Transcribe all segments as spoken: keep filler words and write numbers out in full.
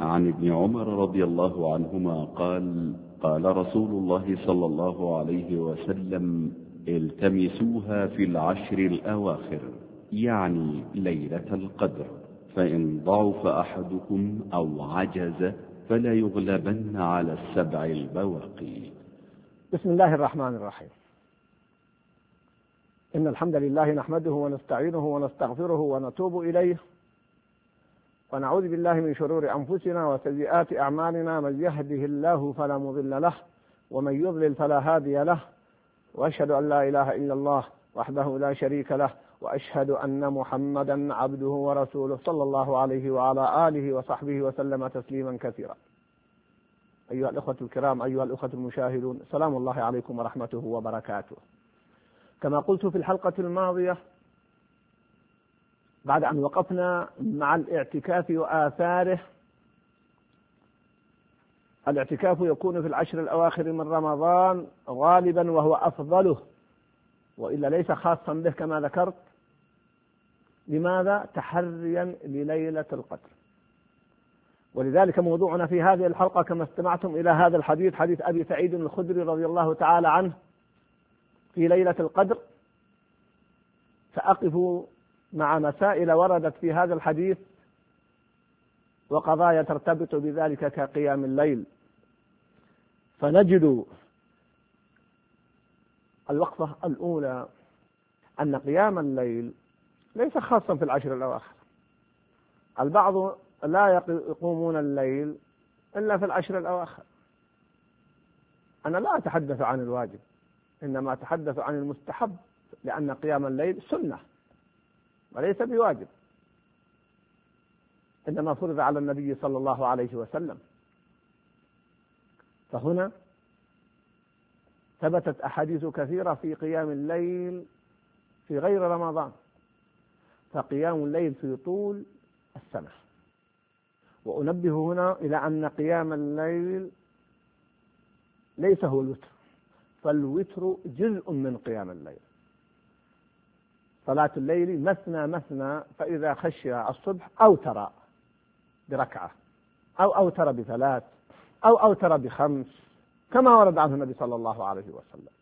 عن ابن عمر رضي الله عنهما قال: قال رسول الله صلى الله عليه وسلم: التمسوها في العشر الأواخر، يعني ليلة القدر، فإن ضعف أحدكم أو عجز فلا يغلبن على السبع البواقي. بسم الله الرحمن الرحيم. إن الحمد لله نحمده ونستعينه ونستغفره ونتوب إليه، ونعوذ بالله من شرور أنفسنا وسيئات أعمالنا. من يهده الله فلا مضل له، ومن يضلل فلا هادي له، وأشهد أن لا إله إلا الله وحده لا شريك له، وأشهد أن محمدا عبده ورسوله صلى الله عليه وعلى آله وصحبه وسلم تسليما كثيرا. أيها الأخوة الكرام، أيها الأخوة المشاهدون، سلام الله عليكم ورحمته وبركاته. كما قلت في الحلقة الماضية، بعد أن وقفنا مع الاعتكاف وآثاره، الاعتكاف يكون في العشر الأواخر من رمضان غالبا وهو أفضله، وإلا ليس خاصا به كما ذكرت. لماذا؟ تحريا لليلة القدر. ولذلك موضوعنا في هذه الحلقة كما استمعتم إلى هذا الحديث، حديث أبي سعيد الخدري رضي الله تعالى عنه في ليلة القدر، سأقف مع مسائل وردت في هذا الحديث وقضايا ترتبط بذلك كقيام الليل. فنجد الوقفة الأولى أن قيام الليل ليس خاصا في العشر الأواخر. البعض لا يقومون الليل إلا في العشر الأواخر. أنا لا أتحدث عن الواجب، إنما أتحدث عن المستحب، لأن قيام الليل سنة وليس بواجب، إنما فرض على النبي صلى الله عليه وسلم. فهنا ثبتت أحاديث كثيرة في قيام الليل في غير رمضان، فقيام الليل في طول السنة. وأنبه هنا إلى أن قيام الليل ليس هو الوتر، فالوتر جزء من قيام الليل. صلاة الليل مثنى مثنى، فإذا خشي الصبح أوتر بركعة أو أوتر بثلاث أو أوتر بخمس، كما ورد عنه النبي صلى الله عليه وسلم.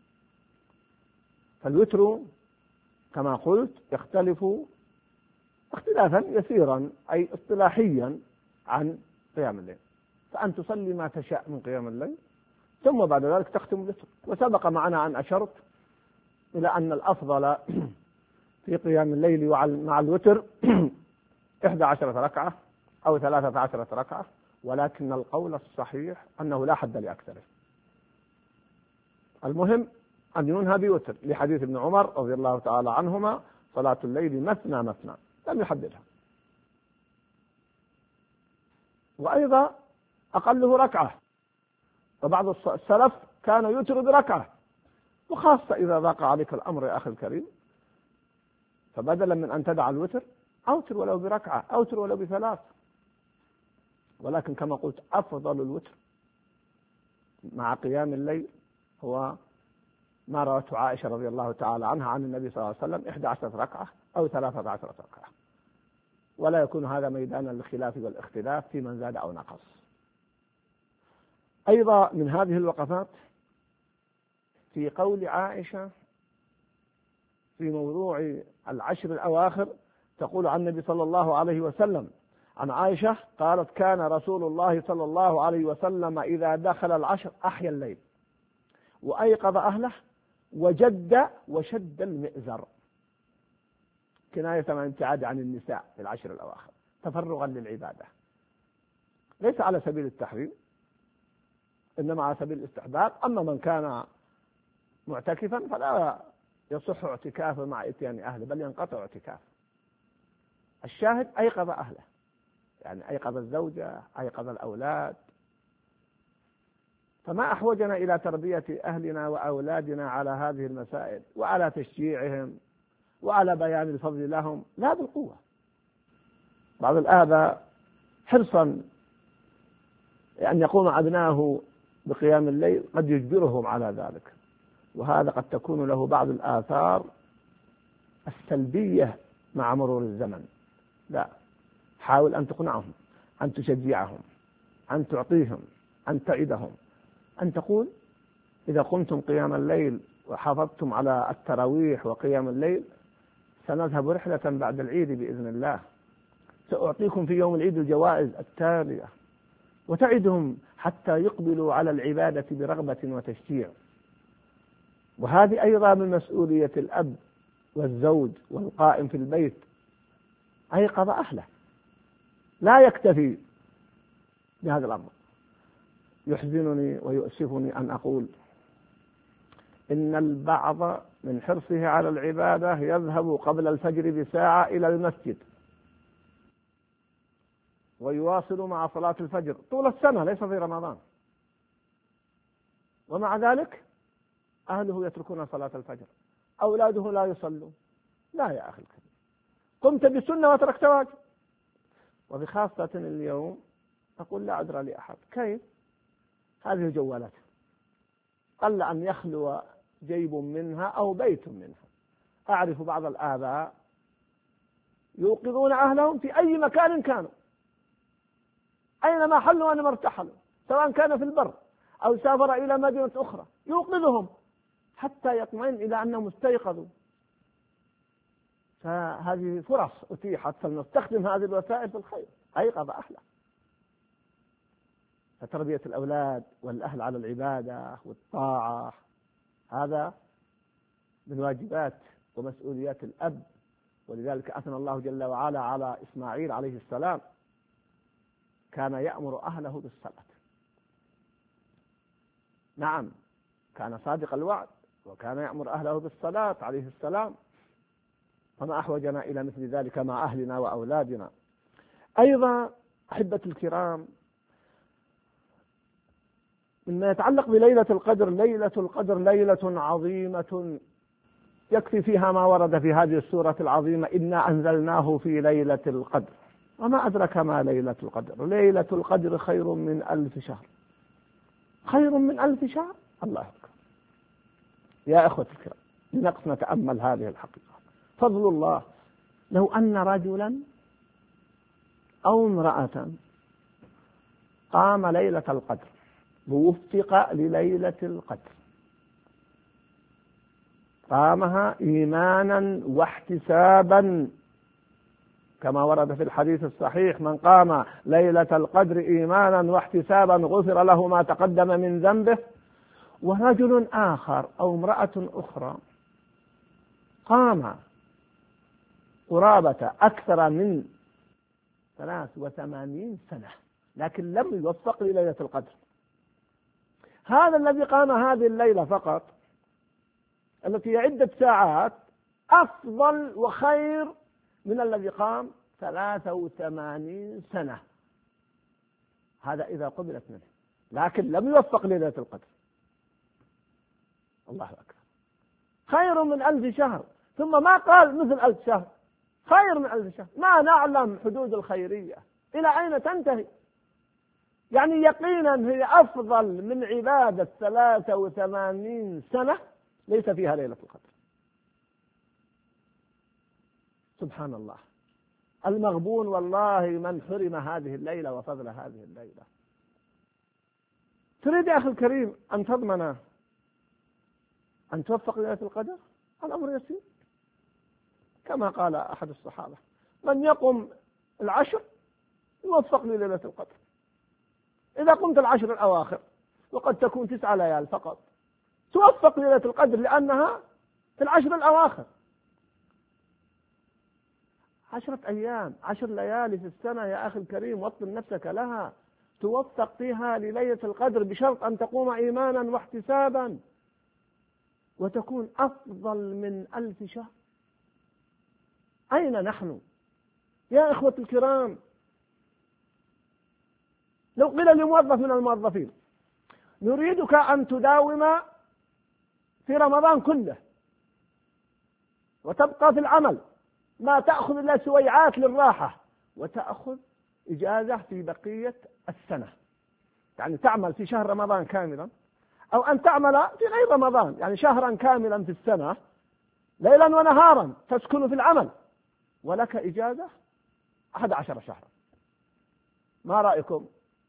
فالوتر كما قلت يختلف اختلافا يسيرا، أي اصطلاحيا، عن قيام الليل. فأن تصلي ما تشاء من قيام الليل، ثم بعد ذلك تختم الوتر. وسبق معنا أن أشرت إلى أن الأفضل في قيام الليل مع الوتر إحدى عشرة ركعة أو ثلاثة عشرة ركعة، ولكن القول الصحيح أنه لا حد لأكثره. المهم أن ينهى بوتر، لحديث ابن عمر رضي الله تعالى عنهما: صلاة الليل مثنى مثنى، لم يحددها. وأيضا أقله ركعة، وبعض السلف كان يوتر بركعة. وخاصة إذا ضاق عليك الأمر يا أخي الكريم، فبدلا من أن تدع الوتر أوتر ولو بركعة، أوتر ولو بثلاث. ولكن كما قلت أفضل الوتر مع قيام الليل هو ما روته عائشة رضي الله تعالى عنها عن النبي صلى الله عليه وسلم: إحدى عشرة ركعة أو ثلاثة عشرة ركعة. ولا يكون هذا ميدانا للخلاف والاختلاف في من زاد أو نقص. أيضا من هذه الوقفات في قول عائشة في موضوع العشر الأواخر، تقول عن النبي صلى الله عليه وسلم عن عائشة قالت: كان رسول الله صلى الله عليه وسلم إذا دخل العشر أحيا الليل وأيقظ أهله وجد وشد المئزر، كناية عن الابتعاد عن النساء في العشر الأواخر تفرغا للعبادة، ليس على سبيل التحريم، إنما على سبيل الاستحباب. أما من كان معتكفا فلا يصح اعتكافه مع إتيان أهله، بل ينقطع اعتكافه. الشاهد أيقظ أهله، يعني أيقظ الزوجة، أيقظ الأولاد. فما أحوجنا إلى تربية أهلنا وأولادنا على هذه المسائل، وعلى تشجيعهم، وعلى بيان الفضل لهم، لا بالقوة. بعض الآباء حرصا أن يقوم أبنائه بقيام الليل قد يجبرهم على ذلك، وهذا قد تكون له بعض الآثار السلبية مع مرور الزمن. لا، حاول أن تقنعهم. أن تشجعهم، أن تعطيهم، أن تعدهم، أن تقول إذا قمتم قيام الليل وحافظتم على التراويح وقيام الليل سنذهب رحلة بعد العيد بإذن الله، سأعطيكم في يوم العيد الجوائز التالية، وتعدهم حتى يقبلوا على العبادة برغبة وتشجيع. وهذه أيضا من مسؤولية الأب والزوج والقائم في البيت، أيقظ أهله، لا يكتفي بهذا الأمر. يحزنني ويؤسفني أن أقول إن البعض من حرصه على العبادة يذهب قبل الفجر بساعة إلى المسجد ويواصل مع صلاة الفجر طول السنة ليس في رمضان، ومع ذلك أهله يتركون صلاة الفجر، أولاده لا يصلون. لا يا أخي الكريم، قمت بسنة وتركت واجب. وبخاصة اليوم أقول لا أدرى لأحد كيف هذه الجوالات قل أن يخلو جيب منها أو بيت منها. أعرف بعض الآباء يوقظون أهلهم في أي مكان كانوا، أينما حلوا وأينما ارتحلوا، سواء كان في البر أو سافر إلى مدينة أخرى، يوقظهم حتى يطمئن إلى أنهم استيقظوا. فهذه فرص أتيحت، فلنستخدم هذه الوسائل في الخير. أيقظ أهله. فتربية الأولاد والأهل على العبادة والطاعة هذا من واجبات ومسؤوليات الأب. ولذلك أثنى الله جل وعلا على إسماعيل عليه السلام، كان يأمر أهله بالصلاة. نعم، كان صادق الوعد وكان يأمر أهله بالصلاة عليه السلام، فما أحوجنا إلى مثل ذلك مع أهلنا وأولادنا. أيضا أحبة الكرام، مما يتعلق بليلة القدر، ليلة القدر ليلة عظيمة يكفي فيها ما ورد في هذه السورة العظيمة: إنا أنزلناه في ليلة القدر. وما أدرك ما ليلة القدر؟ ليلة القدر خير من ألف شهر. خير من ألف شهر؟ الله أكبر. يا أخوة الكرام، لنقف نتأمل هذه الحقيقة. فضل الله، لو أن رجلا أو امرأة قام ليلة القدر ووفق لليلة القدر، قامها إيمانا واحتسابا كما ورد في الحديث الصحيح: من قام ليلة القدر إيمانا واحتسابا غفر له ما تقدم من ذنبه. ورجل آخر أو امرأة أخرى قام قرابة أكثر من ثلاث وثمانين سنة لكن لم يوفق لليلة القدر، هذا الذي قام هذه الليلة فقط التي هي عدة ساعات أفضل وخير من الذي قام ثلاثة وثمانين سنة، هذا إذا قبلت منه، لكن لم يوفق ليلة القدر. الله أكبر. خير من ألف شهر، ثم ما قال مثل ألف شهر، خير من ألف شهر. ما نعلم حدود الخيرية إلى أين تنتهي، يعني يقينا هي أفضل من عبادة ثلاثة وثمانين سنة ليس فيها ليلة القدر. سبحان الله. المغبون والله من حرم هذه الليلة وفضل هذه الليلة. تريد يا أخي الكريم أن تضمن أن توفق ليلة القدر؟ الأمر يسير، كما قال أحد الصحابة: من يقم العشر يوفق لليلة القدر. إذا قمت العشر الأواخر، وقد تكون تسعة ليال فقط، توفق ليلة القدر لأنها في العشر الأواخر. عشرة أيام، عشر ليالي في السنة يا أخي الكريم، وطن نفسك لها، توفق فيها لليلة القدر بشرط أن تقوم إيمانا واحتسابا، وتكون أفضل من ألف شهر. أين نحن يا إخوة الكرام؟ لو قيل لموظف من الموظفين: نريدك أن تداوم في رمضان كله وتبقى في العمل، ما تأخذ إلا سويعات للراحة، وتأخذ إجازة في بقية السنة، يعني تعمل في شهر رمضان كاملا، أو أن تعمل في غير رمضان، يعني شهرا كاملا في السنة ليلا ونهارا تسكن في العمل، ولك إجازة أحد عشر شهرا. ما رأيكم؟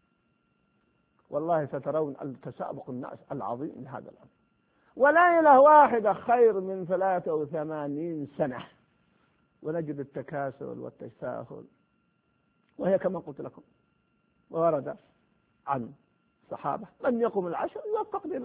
والله سترون التسابق الناس العظيم لهذا الأمر. وليلة واحدة خير من ثلاثة وثمانين سنة، ونجد التكاسل والتساهل. وهي كما قلت لكم، ورد عن الصحابة من يقوم العشر يوفق